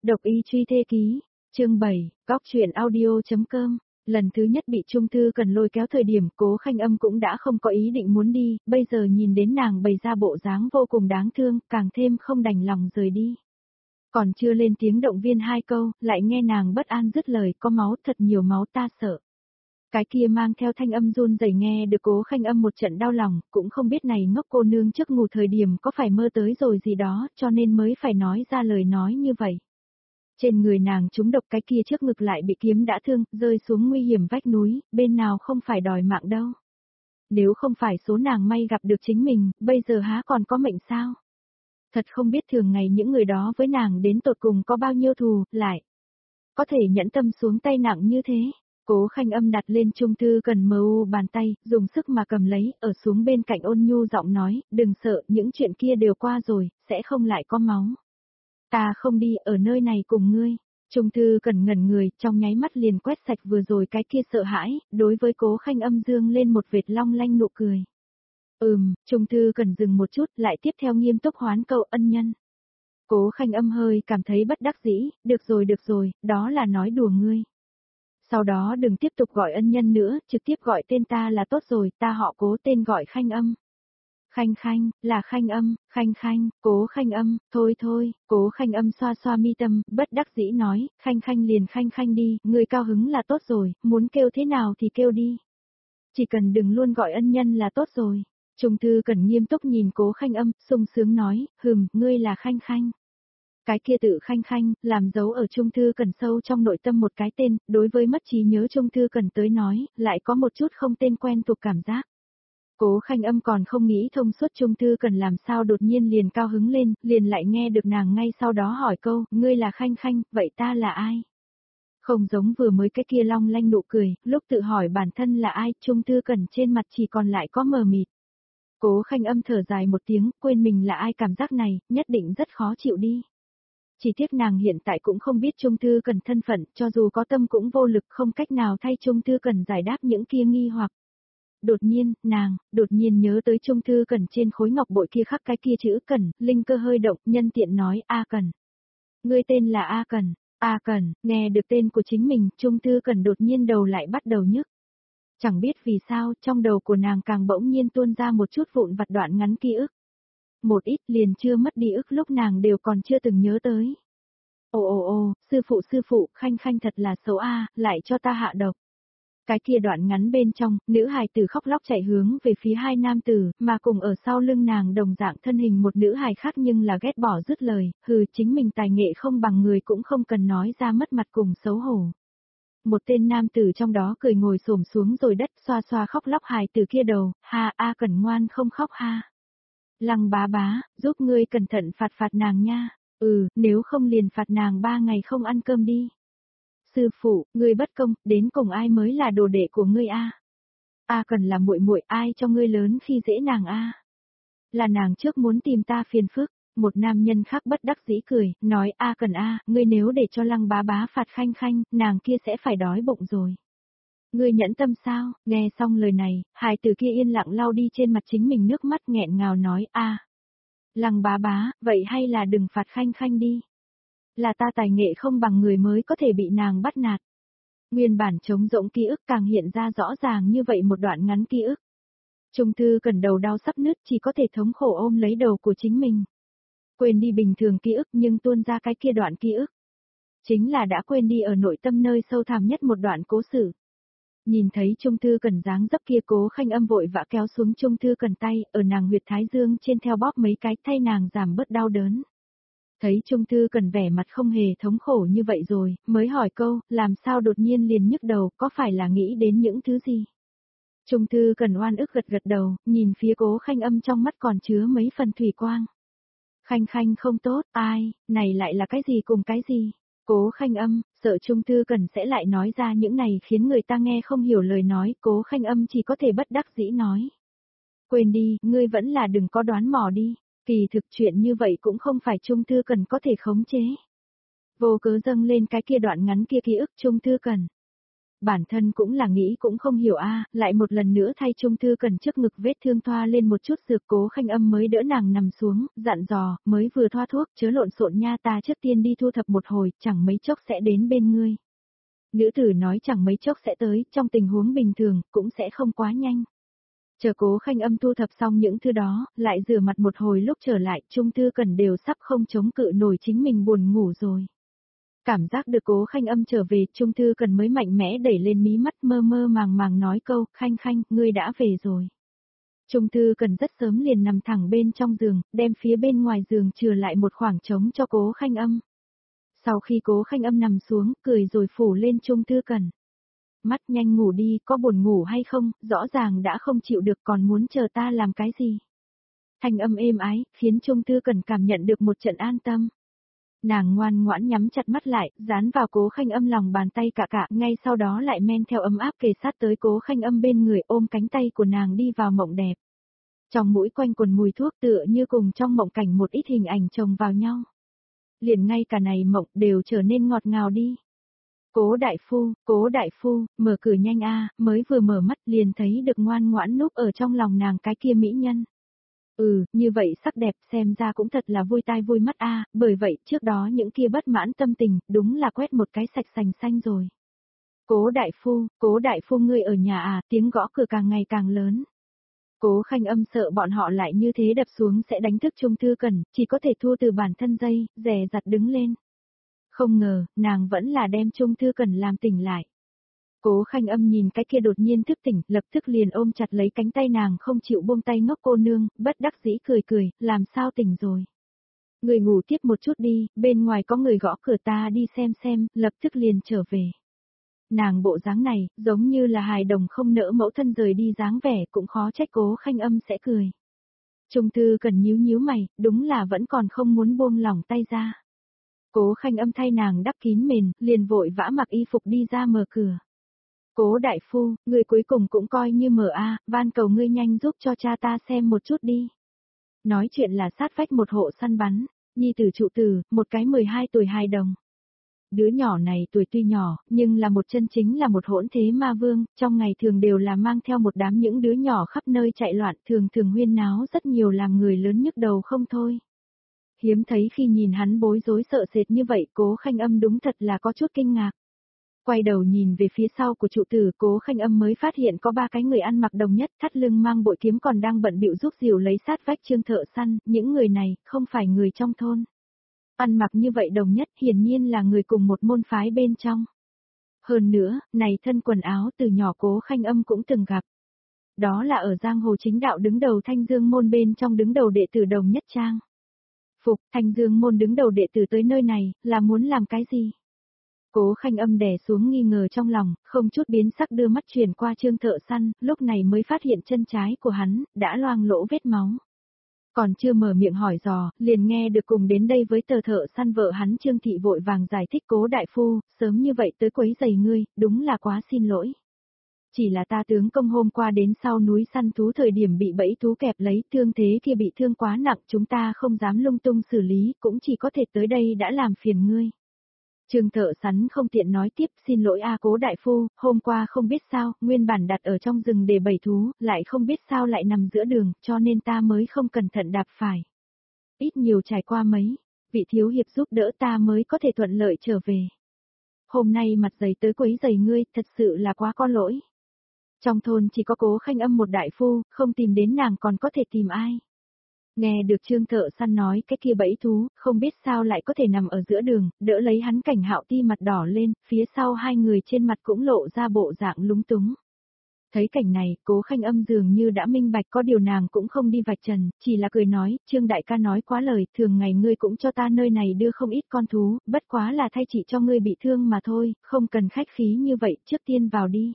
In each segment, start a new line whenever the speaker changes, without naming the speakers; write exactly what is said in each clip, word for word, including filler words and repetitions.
Độc y truy thê ký, chương bảy, góc truyện audio.com. Lần thứ nhất bị Trung Thư Cần lôi kéo thời điểm Cố Khanh Âm cũng đã không có ý định muốn đi, bây giờ nhìn đến nàng bày ra bộ dáng vô cùng đáng thương, càng thêm không đành lòng rời đi. Còn chưa lên tiếng động viên hai câu, lại nghe nàng bất an dứt lời, có máu, thật nhiều máu, ta sợ. Cái kia mang theo thanh âm run rẩy nghe được Cố Khanh Âm một trận đau lòng, cũng không biết này ngốc cô nương trước ngủ thời điểm có phải mơ tới rồi gì đó, cho nên mới phải nói ra lời nói như vậy. Trên người nàng trúng độc, cái kia trước ngực lại bị kiếm đã thương, rơi xuống nguy hiểm vách núi, bên nào không phải đòi mạng đâu. Nếu không phải số nàng may gặp được chính mình, bây giờ há còn có mệnh sao? Thật không biết thường ngày những người đó với nàng đến tột cùng có bao nhiêu thù, lại có thể nhẫn tâm xuống tay nặng như thế. Cố Khanh Âm đặt lên Trung Thư Cần mờ u bàn tay, dùng sức mà cầm lấy, ở xuống bên cạnh ôn nhu giọng nói, đừng sợ, những chuyện kia đều qua rồi, sẽ không lại có máu. Ta không đi ở nơi này cùng ngươi. Trung Thư Cần ngẩn người, trong nháy mắt liền quét sạch vừa rồi cái kia sợ hãi, đối với Cố Khanh Âm dương lên một vệt long lanh nụ cười. Ừm, Trung Thư Cần dừng một chút, lại tiếp theo nghiêm túc hoán câu ân nhân. Cố Khanh Âm hơi cảm thấy bất đắc dĩ, được rồi được rồi, đó là nói đùa ngươi. Sau đó đừng tiếp tục gọi ân nhân nữa, trực tiếp gọi tên ta là tốt rồi, ta họ Cố, tên gọi Khanh Âm. Khanh Khanh, là Khanh Âm, Khanh Khanh, Cố Khanh Âm, thôi thôi, Cố Khanh Âm xoa xoa mi tâm, bất đắc dĩ nói, Khanh Khanh liền Khanh Khanh đi, người cao hứng là tốt rồi, muốn kêu thế nào thì kêu đi. Chỉ cần đừng luôn gọi ân nhân là tốt rồi. Trung Thư Cần nghiêm túc nhìn Cố Khanh Âm, sung sướng nói, hừm, ngươi là Khanh Khanh. Cái kia tự Khanh Khanh, làm dấu ở Trung Thư Cần sâu trong nội tâm một cái tên, đối với mất trí nhớ Trung Thư Cần tới nói, lại có một chút không tên quen thuộc cảm giác. Cố Khanh Âm còn không nghĩ thông suốt Trung Thư Cần làm sao đột nhiên liền cao hứng lên, liền lại nghe được nàng ngay sau đó hỏi câu, ngươi là Khanh Khanh, vậy ta là ai? Không giống vừa mới cái kia long lanh nụ cười, lúc tự hỏi bản thân là ai, Trung Thư Cần trên mặt chỉ còn lại có mờ mịt. Cố Khanh Âm thở dài một tiếng, quên mình là ai, cảm giác này, nhất định rất khó chịu đi. Chỉ tiếc nàng hiện tại cũng không biết Trung Thư Cần thân phận, cho dù có tâm cũng vô lực, không cách nào thay Trung Thư Cần giải đáp những kia nghi hoặc. Đột nhiên, nàng, đột nhiên nhớ tới Trung Thư Cần trên khối ngọc bội kia khắc cái kia chữ Cần, linh cơ hơi động, nhân tiện nói, A Cần. Ngươi tên là A Cần, A Cần, nghe được tên của chính mình, Trung Thư Cần đột nhiên đầu lại bắt đầu nhức. Chẳng biết vì sao, trong đầu của nàng càng bỗng nhiên tuôn ra một chút vụn vặt đoạn ngắn ký ức. Một ít liền chưa mất đi ức lúc nàng đều còn chưa từng nhớ tới. Ồ ồ ồ, sư phụ sư phụ, Khanh Khanh thật là xấu a, lại cho ta hạ độc. Cái kia đoạn ngắn bên trong, nữ hài tử khóc lóc chạy hướng về phía hai nam tử, mà cùng ở sau lưng nàng đồng dạng thân hình một nữ hài khác nhưng là ghét bỏ dứt lời, hừ chính mình tài nghệ không bằng người cũng không cần nói ra mất mặt cùng xấu hổ. Một tên nam tử trong đó cười ngồi xổm xuống rồi đất xoa xoa khóc lóc hài tử kia đầu, ha A Cần ngoan không khóc ha. Lăng bá bá, giúp ngươi cẩn thận phạt phạt nàng nha, ừ, nếu không liền phạt nàng ba ngày không ăn cơm đi. Sư phụ, ngươi bất công, đến cùng ai mới là đồ đệ của ngươi a? A Cần là muội muội, ai cho ngươi lớn khi dễ nàng a? Là nàng trước muốn tìm ta phiền phức. Một nam nhân khác bất đắc dĩ cười, nói A Cần a, ngươi nếu để cho Lăng bá bá phạt Khanh Khanh, nàng kia sẽ phải đói bụng rồi. Ngươi nhẫn tâm sao? Nghe xong lời này, hài tử kia yên lặng lau đi trên mặt chính mình nước mắt nghẹn ngào nói a. Lăng bá bá, vậy hay là đừng phạt Khanh Khanh đi. Là ta tài nghệ không bằng người mới có thể bị nàng bắt nạt. Nguyên bản trống rỗng ký ức càng hiện ra rõ ràng như vậy một đoạn ngắn ký ức. Trung Thư Cần đầu đau sắp nứt chỉ có thể thống khổ ôm lấy đầu của chính mình. Quên đi bình thường ký ức nhưng tuôn ra cái kia đoạn ký ức. Chính là đã quên đi ở nội tâm nơi sâu thẳm nhất một đoạn cố sự. Nhìn thấy Trung Thư Cần dáng dấp kia Cố Khanh Âm vội vã kéo xuống Trung Thư Cần tay, ở nàng huyệt thái dương trên theo bóp mấy cái thay nàng giảm bớt đau đớn. Thấy Trung Thư Cần vẻ mặt không hề thống khổ như vậy rồi, mới hỏi câu, làm sao đột nhiên liền nhức đầu, có phải là nghĩ đến những thứ gì? Trung Thư Cần oan ức gật gật đầu, nhìn phía Cố Khanh Âm trong mắt còn chứa mấy phần thủy quang. Khanh Khanh không tốt, ai, này lại là cái gì cùng cái gì? Cố Khanh Âm, sợ Trung Thư Cần sẽ lại nói ra những này khiến người ta nghe không hiểu lời nói, Cố Khanh Âm chỉ có thể bất đắc dĩ nói. Quên đi, ngươi vẫn là đừng có đoán mò đi, kỳ thực chuyện như vậy cũng không phải Trung Thư Cần có thể khống chế. Vô cớ dâng lên cái kia đoạn ngắn kia ký ức Trung Thư Cần. Bản thân cũng là nghĩ cũng không hiểu a, lại một lần nữa thay Trung Thư Cần trước ngực vết thương thoa lên một chút dược. Cố Khanh Âm mới đỡ nàng nằm xuống, dặn dò, mới vừa thoa thuốc, chớ lộn xộn nha, ta trước tiên đi thu thập một hồi, chẳng mấy chốc sẽ đến bên ngươi. Nữ tử nói chẳng mấy chốc sẽ tới, trong tình huống bình thường, cũng sẽ không quá nhanh. Chờ Cố Khanh Âm thu thập xong những thứ đó, lại rửa mặt một hồi lúc trở lại, Trung Thư Cần đều sắp không chống cự nổi chính mình buồn ngủ rồi. Cảm giác được Cố Khanh Âm trở về, Trung Thư Cần mới mạnh mẽ đẩy lên mí mắt, mơ mơ màng màng nói câu, Khanh Khanh, ngươi đã về rồi. Trung Thư Cần rất sớm liền nằm thẳng bên trong giường, đem phía bên ngoài giường chừa lại một khoảng trống cho Cố Khanh Âm. Sau khi Cố Khanh Âm nằm xuống, cười rồi phủ lên Trung Thư Cần. Mắt nhanh ngủ đi, có buồn ngủ hay không, rõ ràng đã không chịu được còn muốn chờ ta làm cái gì. Thanh âm êm ái, khiến Trung Thư Cần cảm nhận được một trận an tâm. Nàng ngoan ngoãn nhắm chặt mắt lại, dán vào Cố Khanh Âm lòng bàn tay cả cả, ngay sau đó lại men theo ấm áp kề sát tới Cố Khanh Âm bên người, ôm cánh tay của nàng đi vào mộng đẹp. Trong mũi quanh quần mùi thuốc tựa như cùng trong mộng cảnh một ít hình ảnh chồng vào nhau. Liền ngay cả này mộng đều trở nên ngọt ngào đi. Cố đại phu, Cố đại phu, mở cửa nhanh a, mới vừa mở mắt liền thấy được ngoan ngoãn núp ở trong lòng nàng cái kia mỹ nhân. Ừ, như vậy sắc đẹp xem ra cũng thật là vui tai vui mắt a, bởi vậy trước đó những kia bất mãn tâm tình, đúng là quét một cái sạch sành xanh rồi. Cố đại phu, Cố đại phu ngươi ở nhà à, tiếng gõ cửa càng ngày càng lớn. Cố Khanh Âm sợ bọn họ lại như thế đập xuống sẽ đánh thức Trung Thư Cần, chỉ có thể thua từ bản thân dây, dè dặt đứng lên. Không ngờ, nàng vẫn là đem Trung Thư Cần làm tỉnh lại. Cố Khanh Âm nhìn cái kia đột nhiên thức tỉnh, lập tức liền ôm chặt lấy cánh tay nàng không chịu buông tay ngốc cô nương, bất đắc dĩ cười cười, làm sao tỉnh rồi. Người ngủ tiếp một chút đi, bên ngoài có người gõ cửa ta đi xem xem, lập tức liền trở về. Nàng bộ dáng này, giống như là hài đồng không nỡ mẫu thân rời đi dáng vẻ, cũng khó trách Cố Khanh Âm sẽ cười. Trung Thư Cần nhíu nhíu mày, đúng là vẫn còn không muốn buông lỏng tay ra. Cố Khanh Âm thay nàng đắp kín mền, liền vội vã mặc y phục đi ra mở cửa. Cố đại phu, người cuối cùng cũng coi như mở a, van cầu ngươi nhanh giúp cho cha ta xem một chút đi. Nói chuyện là sát vách một hộ săn bắn, nhi tử trụ tử, một cái mười hai tuổi hài đồng. Đứa nhỏ này tuổi tuy nhỏ, nhưng là một chân chính là một hỗn thế ma vương, trong ngày thường đều là mang theo một đám những đứa nhỏ khắp nơi chạy loạn, thường thường huyên náo rất nhiều làm người lớn nhức đầu không thôi. Hiếm thấy khi nhìn hắn bối rối sợ sệt như vậy, Cố Khanh Âm đúng thật là có chút kinh ngạc. Quay đầu nhìn về phía sau của trụ tử, Cố Khanh Âm mới phát hiện có ba cái người ăn mặc đồng nhất, thắt lưng mang bội kiếm còn đang bận bịu giúp dìu lấy sát vách Trương thợ săn, những người này, không phải người trong thôn. Ăn mặc như vậy đồng nhất, hiển nhiên là người cùng một môn phái bên trong. Hơn nữa, này thân quần áo từ nhỏ Cố Khanh Âm cũng từng gặp. Đó là ở giang hồ chính đạo đứng đầu Thanh Dương môn bên trong đứng đầu đệ tử đồng nhất trang. Phục, Thanh Dương môn đứng đầu đệ tử tới nơi này, là muốn làm cái gì? Cố Khanh Âm đè xuống nghi ngờ trong lòng, không chút biến sắc đưa mắt truyền qua Trương thợ săn, lúc này mới phát hiện chân trái của hắn, đã loang lỗ vết máu. Còn chưa mở miệng hỏi dò, liền nghe được cùng đến đây với tờ thợ săn vợ hắn Trương Thị vội vàng giải thích Cố đại phu, sớm như vậy tới quấy giày ngươi, đúng là quá xin lỗi. Chỉ là ta tướng công hôm qua đến sau núi săn thú thời điểm bị bẫy thú kẹp lấy, thương thế kia bị thương quá nặng, chúng ta không dám lung tung xử lý, cũng chỉ có thể tới đây đã làm phiền ngươi. Trương thợ sắn không tiện nói tiếp, xin lỗi a Cố đại phu, hôm qua không biết sao, nguyên bản đặt ở trong rừng để bẫy thú, lại không biết sao lại nằm giữa đường, cho nên ta mới không cẩn thận đạp phải. Ít nhiều trải qua mấy, vị thiếu hiệp giúp đỡ ta mới có thể thuận lợi trở về. Hôm nay mặt dày tới quấy giày ngươi, thật sự là quá có lỗi. Trong thôn chỉ có Cố Khanh Âm một đại phu, không tìm đến nàng còn có thể tìm ai. Nghe được Trương thợ săn nói cái kia bẫy thú, không biết sao lại có thể nằm ở giữa đường, đỡ lấy hắn Cảnh Hạo Ti mặt đỏ lên, phía sau hai người trên mặt cũng lộ ra bộ dạng lúng túng. Thấy cảnh này, Cố Khanh Âm dường như đã minh bạch có điều nàng cũng không đi vạch trần, chỉ là cười nói, Trương đại ca nói quá lời, thường ngày ngươi cũng cho ta nơi này đưa không ít con thú, bất quá là thay chị cho ngươi bị thương mà thôi, không cần khách khí như vậy, trước tiên vào đi.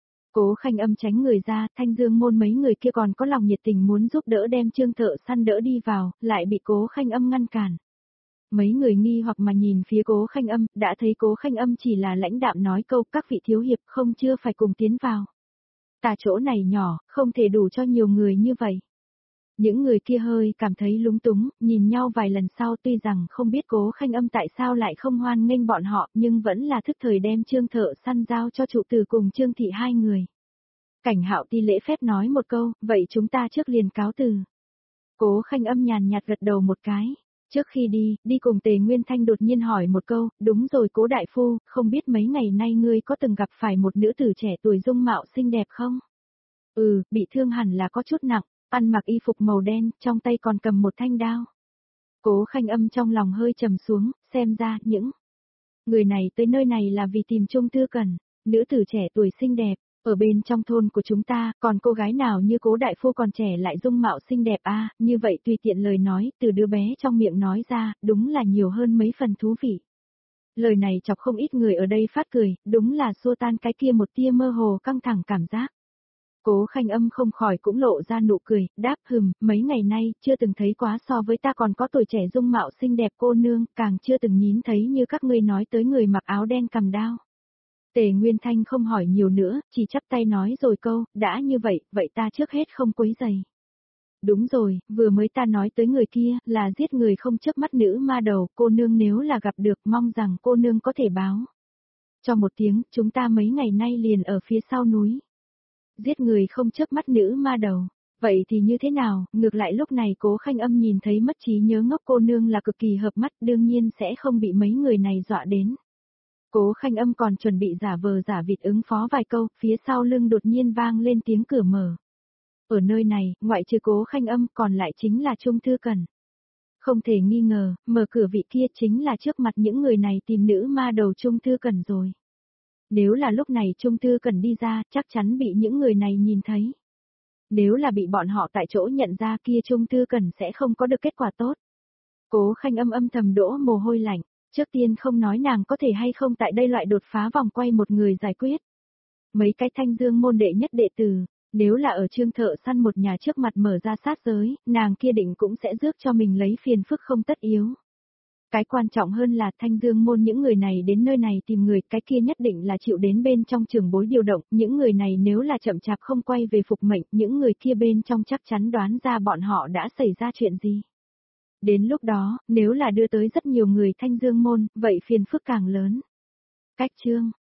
Cố Khanh Âm tránh người ra, Thanh Dương môn mấy người kia còn có lòng nhiệt tình muốn giúp đỡ đem Trương thợ săn đỡ đi vào, lại bị Cố Khanh Âm ngăn cản. Mấy người nghi hoặc mà nhìn phía Cố Khanh Âm, đã thấy Cố Khanh Âm chỉ là lãnh đạm nói câu các vị thiếu hiệp không chưa phải cùng tiến vào. Ta chỗ này nhỏ, không thể đủ cho nhiều người như vậy. Những người kia hơi cảm thấy lúng túng, nhìn nhau vài lần sau tuy rằng không biết Cố Khanh Âm tại sao lại không hoan nghênh bọn họ nhưng vẫn là thức thời đem Trương Thợ Săn giao cho trụ tử cùng Trương Thị hai người. Cảnh Hạo ti lễ phép nói một câu, vậy chúng ta trước liền cáo từ. Cố Khanh Âm nhàn nhạt gật đầu một cái. Trước khi đi, đi cùng Tề Nguyên Thanh đột nhiên hỏi một câu, đúng rồi Cố đại phu, không biết mấy ngày nay ngươi có từng gặp phải một nữ tử trẻ tuổi dung mạo xinh đẹp không? Ừ, bị thương hẳn là có chút nặng, ăn mặc y phục màu đen, trong tay còn cầm một thanh đao. Cố Khanh Âm trong lòng hơi trầm xuống, xem ra những người này tới nơi này là vì tìm Trung Thư Cẩn, nữ tử trẻ tuổi xinh đẹp. Ở bên trong thôn của chúng ta, còn cô gái nào như Cố đại phu còn trẻ lại dung mạo xinh đẹp a, à, như vậy tùy tiện lời nói, từ đứa bé trong miệng nói ra, đúng là nhiều hơn mấy phần thú vị. Lời này chọc không ít người ở đây phát cười, đúng là xua tan cái kia một tia mơ hồ căng thẳng cảm giác. Cố Khanh Âm không khỏi cũng lộ ra nụ cười, đáp hừm, mấy ngày nay, chưa từng thấy quá so với ta còn có tuổi trẻ dung mạo xinh đẹp cô nương, càng chưa từng nhìn thấy như các ngươi nói tới người mặc áo đen cầm đao. Tề Nguyên Thanh không hỏi nhiều nữa, chỉ chắp tay nói rồi câu, đã như vậy, vậy ta trước hết không quấy rầy. Đúng rồi, vừa mới ta nói tới người kia, là giết người không chớp mắt nữ ma đầu, cô nương nếu là gặp được, mong rằng cô nương có thể báo. Cho một tiếng, chúng ta mấy ngày nay liền ở phía sau núi. Giết người không chớp mắt nữ ma đầu. Vậy thì như thế nào, ngược lại lúc này Cố Khanh Âm nhìn thấy mất trí nhớ ngốc cô nương là cực kỳ hợp mắt, đương nhiên sẽ không bị mấy người này dọa đến. Cố Khanh Âm còn chuẩn bị giả vờ giả vịt ứng phó vài câu, phía sau lưng đột nhiên vang lên tiếng cửa mở. Ở nơi này, ngoại trừ Cố Khanh Âm còn lại chính là Trung Thư Cẩn. Không thể nghi ngờ, mở cửa vị kia chính là trước mặt những người này tìm nữ ma đầu Trung Thư Cẩn rồi. Nếu là lúc này Trung Thư Cẩn đi ra, chắc chắn bị những người này nhìn thấy. Nếu là bị bọn họ tại chỗ nhận ra kia Trung Thư Cẩn sẽ không có được kết quả tốt. Cố Khanh Âm âm thầm đổ mồ hôi lạnh. Trước tiên không nói nàng có thể hay không tại đây loại đột phá vòng quay một người giải quyết. Mấy cái Thanh Dương môn đệ nhất đệ tử, nếu là ở Trương Thợ Săn một nhà trước mặt mở ra sát giới, nàng kia định cũng sẽ rước cho mình lấy phiền phức không tất yếu. Cái quan trọng hơn là Thanh Dương môn những người này đến nơi này tìm người, cái kia nhất định là chịu đến bên trong trường bối điều động, những người này nếu là chậm chạp không quay về phục mệnh, những người kia bên trong chắc chắn đoán ra bọn họ đã xảy ra chuyện gì. Đến lúc đó, nếu là đưa tới rất nhiều người Thanh Dương môn, vậy phiền phức càng lớn. Cách chương